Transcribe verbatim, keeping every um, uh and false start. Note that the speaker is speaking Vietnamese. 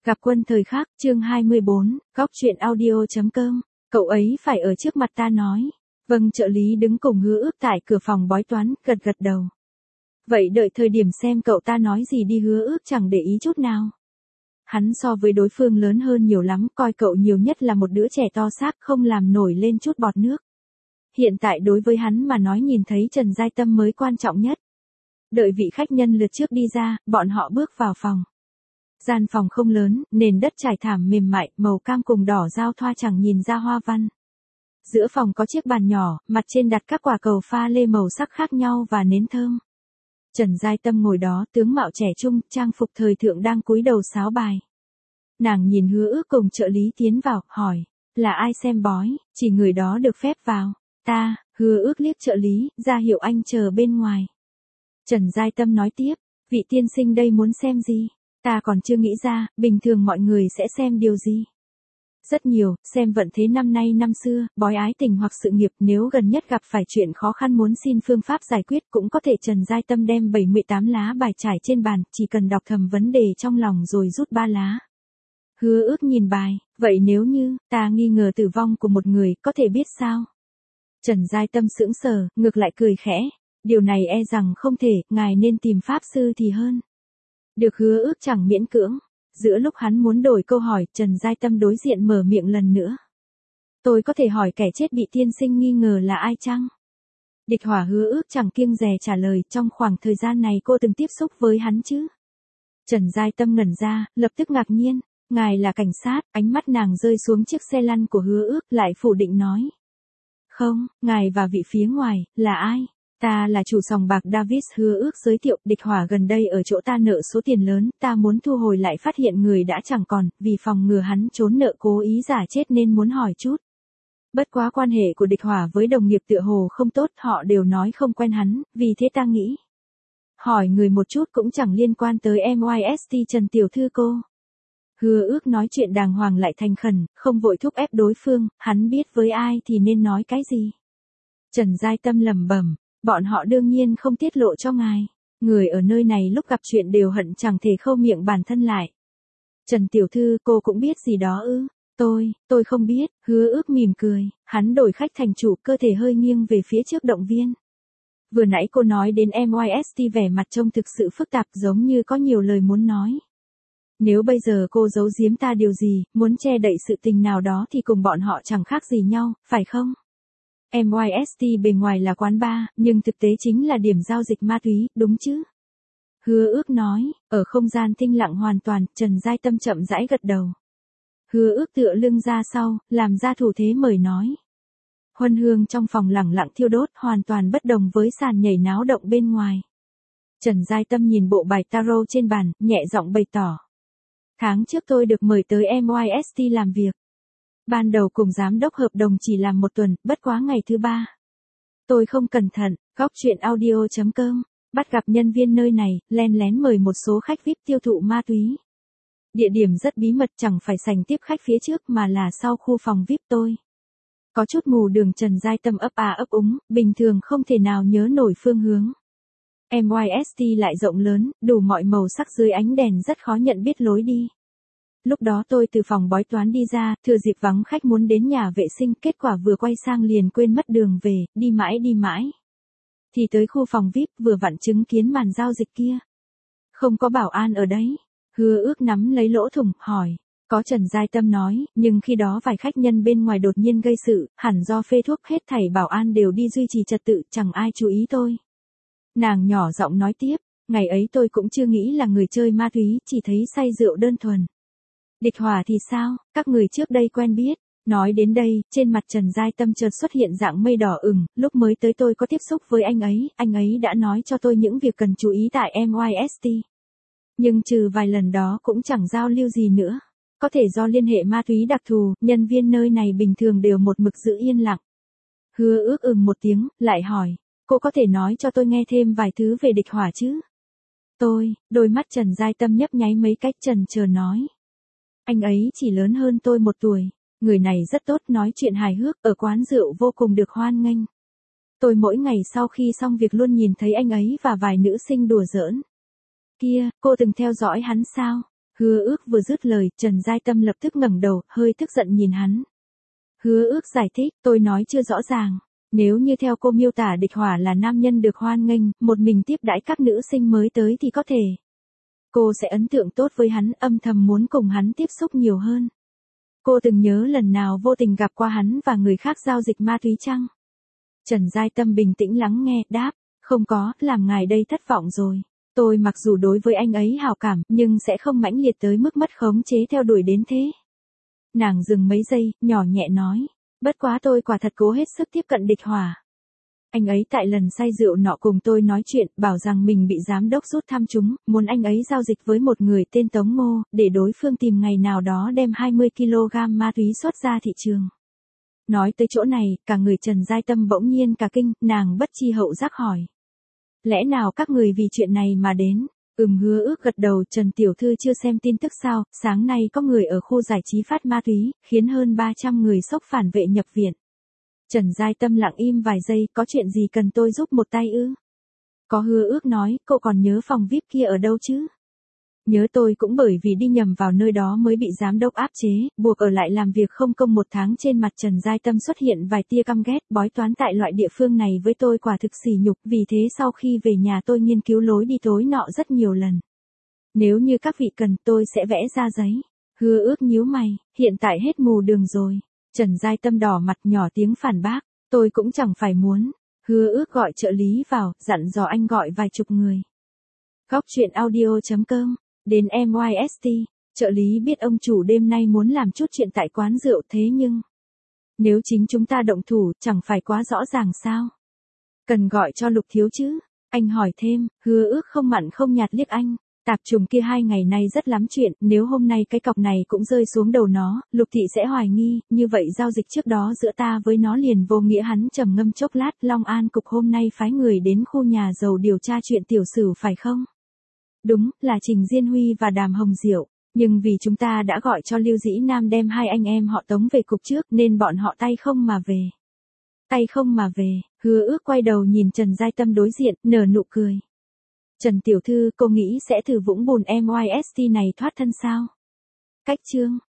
Gặp quân thời khắc, chương hai mươi bốn, góc truyện audio.com, cậu ấy phải ở trước mặt ta nói. Vâng, trợ lý đứng cùng Hứa Ước tại cửa phòng bói toán, gật gật đầu. Vậy đợi thời điểm xem cậu ta nói gì đi. Hứa Ước chẳng để ý chút nào. Hắn so với đối phương lớn hơn nhiều lắm, coi cậu nhiều nhất là một đứa trẻ to xác, không làm nổi lên chút bọt nước. Hiện tại đối với hắn mà nói, nhìn thấy Trần Giai Tâm mới quan trọng nhất. Đợi vị khách nhân lượt trước đi ra, bọn họ bước vào phòng. Gian phòng không lớn, nền đất trải thảm mềm mại, màu cam cùng đỏ giao thoa chẳng nhìn ra hoa văn. Giữa phòng có chiếc bàn nhỏ, mặt trên đặt các quả cầu pha lê màu sắc khác nhau và nến thơm. Trần Giai Tâm ngồi đó, tướng mạo trẻ trung, trang phục thời thượng, đang cúi đầu sáo bài. Nàng nhìn Hứa Ước cùng trợ lý tiến vào, hỏi, là ai xem bói, chỉ người đó được phép vào. Ta. Hứa Ước liếc trợ lý, ra hiệu anh chờ bên ngoài. Trần Giai Tâm nói tiếp, vị tiên sinh đây muốn xem gì? Ta còn chưa nghĩ ra, bình thường mọi người sẽ xem điều gì? Rất nhiều, xem vận thế năm nay năm xưa, bói ái tình hoặc sự nghiệp, nếu gần nhất gặp phải chuyện khó khăn muốn xin phương pháp giải quyết, cũng có thể. Trần Giai Tâm đem bảy mươi tám lá bài trải trên bàn, chỉ cần đọc thầm vấn đề trong lòng rồi rút ba lá. Hứa Ước nhìn bài, vậy nếu như, ta nghi ngờ tử vong của một người, có thể biết sao? Trần Giai Tâm sững sờ, ngược lại cười khẽ, điều này e rằng không thể, ngài nên tìm pháp sư thì hơn. Được. Hứa Ước chẳng miễn cưỡng. Giữa lúc hắn muốn đổi câu hỏi, Trần Giai Tâm đối diện mở miệng lần nữa. Tôi có thể hỏi kẻ chết bị tiên sinh nghi ngờ là ai chăng? Địch Hỏa. Hứa Ước chẳng kiêng dè trả lời, trong khoảng thời gian này cô từng tiếp xúc với hắn chứ? Trần Giai Tâm ngẩn ra, lập tức ngạc nhiên, ngài là cảnh sát. Ánh mắt nàng rơi xuống chiếc xe lăn của Hứa Ước, lại phủ định nói. Không, ngài và vị phía ngoài, là ai? Ta là chủ sòng bạc Davis. Hứa Ước giới thiệu. Địch Hỏa gần đây ở chỗ ta nợ số tiền lớn, ta muốn thu hồi lại phát hiện người đã chẳng còn, vì phòng ngừa hắn trốn nợ cố ý giả chết nên muốn hỏi chút. Bất quá quan hệ của Địch Hỏa với đồng nghiệp tựa hồ không tốt, họ đều nói không quen hắn, vì thế ta nghĩ. Hỏi người một chút cũng chẳng liên quan tới em i ét tê Trần tiểu thư cô. Hứa Ước nói chuyện đàng hoàng lại thành khẩn, không vội thúc ép đối phương, hắn biết với ai thì nên nói cái gì. Trần Giai Tâm lẩm bẩm. Bọn họ đương nhiên không tiết lộ cho ngài. Người ở nơi này lúc gặp chuyện đều hận chẳng thể khâu miệng bản thân lại. Trần tiểu thư, cô cũng biết gì đó ư? Tôi, tôi không biết. Hứa Ước mỉm cười, hắn đổi khách thành chủ, cơ thể hơi nghiêng về phía trước động viên. Vừa nãy cô nói đến em i ét tê, vẻ mặt trông thực sự phức tạp, giống như có nhiều lời muốn nói. Nếu bây giờ cô giấu giếm ta điều gì, muốn che đậy sự tình nào đó thì cùng bọn họ chẳng khác gì nhau, phải không? em i ét tê bề ngoài là quán bar, nhưng thực tế chính là điểm giao dịch ma túy, đúng chứ? Hứa Ước nói. Ở không gian thinh lặng hoàn toàn, Trần Giai Tâm chậm rãi gật đầu. Hứa Ước tựa lưng ra sau, làm ra thủ thế mời nói. Huân hương trong phòng lẳng lặng thiêu đốt, hoàn toàn bất đồng với sàn nhảy náo động bên ngoài. Trần Giai Tâm nhìn bộ bài tarot trên bàn, nhẹ giọng bày tỏ. Tháng trước tôi được mời tới em i ét tê làm việc. Ban đầu cùng giám đốc hợp đồng chỉ làm một tuần, bất quá ngày thứ ba. Tôi không cẩn thận, góc truyện audio.com, bắt gặp nhân viên nơi này, len lén mời một số khách vi ai pi tiêu thụ ma túy. Địa điểm rất bí mật, chẳng phải sảnh tiếp khách phía trước mà là sau khu phòng vi ai pi tôi. Có chút mù đường. Trần Giai Tâm ấp à ấp úng, bình thường không thể nào nhớ nổi phương hướng. em i ét tê lại rộng lớn, đủ mọi màu sắc dưới ánh đèn rất khó nhận biết lối đi. Lúc đó tôi từ phòng bói toán đi ra, thừa dịp vắng khách muốn đến nhà vệ sinh, kết quả vừa quay sang liền quên mất đường về, đi mãi đi mãi. Thì tới khu phòng vi ai pi, vừa vặn chứng kiến màn giao dịch kia. Không có bảo an ở đấy. Hứa Ước nắm lấy lỗ thủng, hỏi. Có. Trần Giai Tâm nói, nhưng khi đó vài khách nhân bên ngoài đột nhiên gây sự, hẳn do phê thuốc, hết thảy bảo an đều đi duy trì trật tự, chẳng ai chú ý tôi. Nàng nhỏ giọng nói tiếp, ngày ấy tôi cũng chưa nghĩ là người chơi ma túy, chỉ thấy say rượu đơn thuần. Địch Hỏa thì sao, các người trước đây quen biết? Nói đến đây, trên mặt Trần Giai Tâm chợt xuất hiện dạng mây đỏ ửng, lúc mới tới tôi có tiếp xúc với anh ấy, anh ấy đã nói cho tôi những việc cần chú ý tại em i ét tê. Nhưng trừ vài lần đó cũng chẳng giao lưu gì nữa. Có thể do liên hệ ma túy đặc thù, nhân viên nơi này bình thường đều một mực giữ yên lặng. Hứa Ước ừm một tiếng, lại hỏi, cô có thể nói cho tôi nghe thêm vài thứ về Địch Hỏa chứ? Tôi, đôi mắt Trần Giai Tâm nhấp nháy mấy cách, trần chờ nói. Anh ấy chỉ lớn hơn tôi một tuổi, người này rất tốt, nói chuyện hài hước, ở quán rượu vô cùng được hoan nghênh. Tôi mỗi ngày sau khi xong việc luôn nhìn thấy anh ấy và vài nữ sinh đùa giỡn. Kia, cô từng theo dõi hắn sao? Hứa ước vừa dứt lời, Trần Giai Tâm lập tức ngẩng đầu, hơi tức giận nhìn hắn. Hứa ước giải thích, tôi nói chưa rõ ràng. Nếu như theo cô miêu tả Địch Hỏa là nam nhân được hoan nghênh, một mình tiếp đãi các nữ sinh mới tới thì có thể. Cô sẽ ấn tượng tốt với hắn, âm thầm muốn cùng hắn tiếp xúc nhiều hơn. Cô từng nhớ lần nào vô tình gặp qua hắn và người khác giao dịch ma túy chăng? Trần Giai Tâm bình tĩnh lắng nghe, đáp, không có, làm ngài đây thất vọng rồi. Tôi mặc dù đối với anh ấy hào cảm, nhưng sẽ không mãnh liệt tới mức mất khống chế theo đuổi đến thế. Nàng dừng mấy giây, nhỏ nhẹ nói, bất quá tôi quả thật cố hết sức tiếp cận Địch Hỏa. Anh ấy tại lần say rượu nọ cùng tôi nói chuyện, bảo rằng mình bị giám đốc rút thăm chúng, muốn anh ấy giao dịch với một người tên Tống Ngô, để đối phương tìm ngày nào đó đem hai mươi ki lô gam ma túy xuất ra thị trường. Nói tới chỗ này, cả người Trần Giai Tâm bỗng nhiên cả kinh, nàng bất tri hậu giác hỏi. Lẽ nào các người vì chuyện này mà đến? Ừm, Hứa ước gật đầu. Trần tiểu thư chưa xem tin tức sao, sáng nay có người ở khu giải trí phát ma túy, khiến hơn ba trăm người sốc phản vệ nhập viện. Trần Giai Tâm lặng im vài giây, có chuyện gì cần tôi giúp một tay ư? Có. Hứa ước nói, cậu còn nhớ phòng vi ai pi kia ở đâu chứ? Nhớ, tôi cũng bởi vì đi nhầm vào nơi đó mới bị giám đốc áp chế, buộc ở lại làm việc không công một tháng. Trên mặt Trần Giai Tâm xuất hiện vài tia căm ghét, bói toán tại loại địa phương này với tôi quả thực sỉ nhục, vì thế sau khi về nhà tôi nghiên cứu lối đi tối nọ rất nhiều lần. Nếu như các vị cần, tôi sẽ vẽ ra giấy. Hứa ước nhíu mày, hiện tại hết mù đường rồi. Trần Giai Tâm đỏ mặt nhỏ tiếng phản bác, tôi cũng chẳng phải muốn. Hứa ước gọi trợ lý vào, dặn dò anh gọi vài chục người. Góc truyện audio chấm com. Đến em i ét tê, trợ lý biết ông chủ đêm nay muốn làm chút chuyện tại quán rượu, thế nhưng nếu chính chúng ta động thủ, chẳng phải quá rõ ràng sao? Cần gọi cho Lục thiếu chứ? Anh hỏi thêm. Hứa ước không mặn không nhạt liếc anh. Tạp trùng kia hai ngày nay rất lắm chuyện, nếu hôm nay cái cọc này cũng rơi xuống đầu nó, Lục thị sẽ hoài nghi, như vậy giao dịch trước đó giữa ta với nó liền vô nghĩa. Hắn trầm ngâm chốc lát, Long An cục hôm nay phái người đến khu nhà giàu điều tra chuyện tiểu sử phải không? Đúng, là Trình Diên Huy và Đàm Hồng Diệu, nhưng vì chúng ta đã gọi cho Lưu Dĩ Nam đem hai anh em họ Tống về cục trước nên bọn họ tay không mà về. Tay không mà về. Hứa ước quay đầu nhìn Trần Giai Tâm đối diện, nở nụ cười. Trần tiểu thư, cô nghĩ sẽ thử vũng bùn em i ét tê này thoát thân sao? Cách chương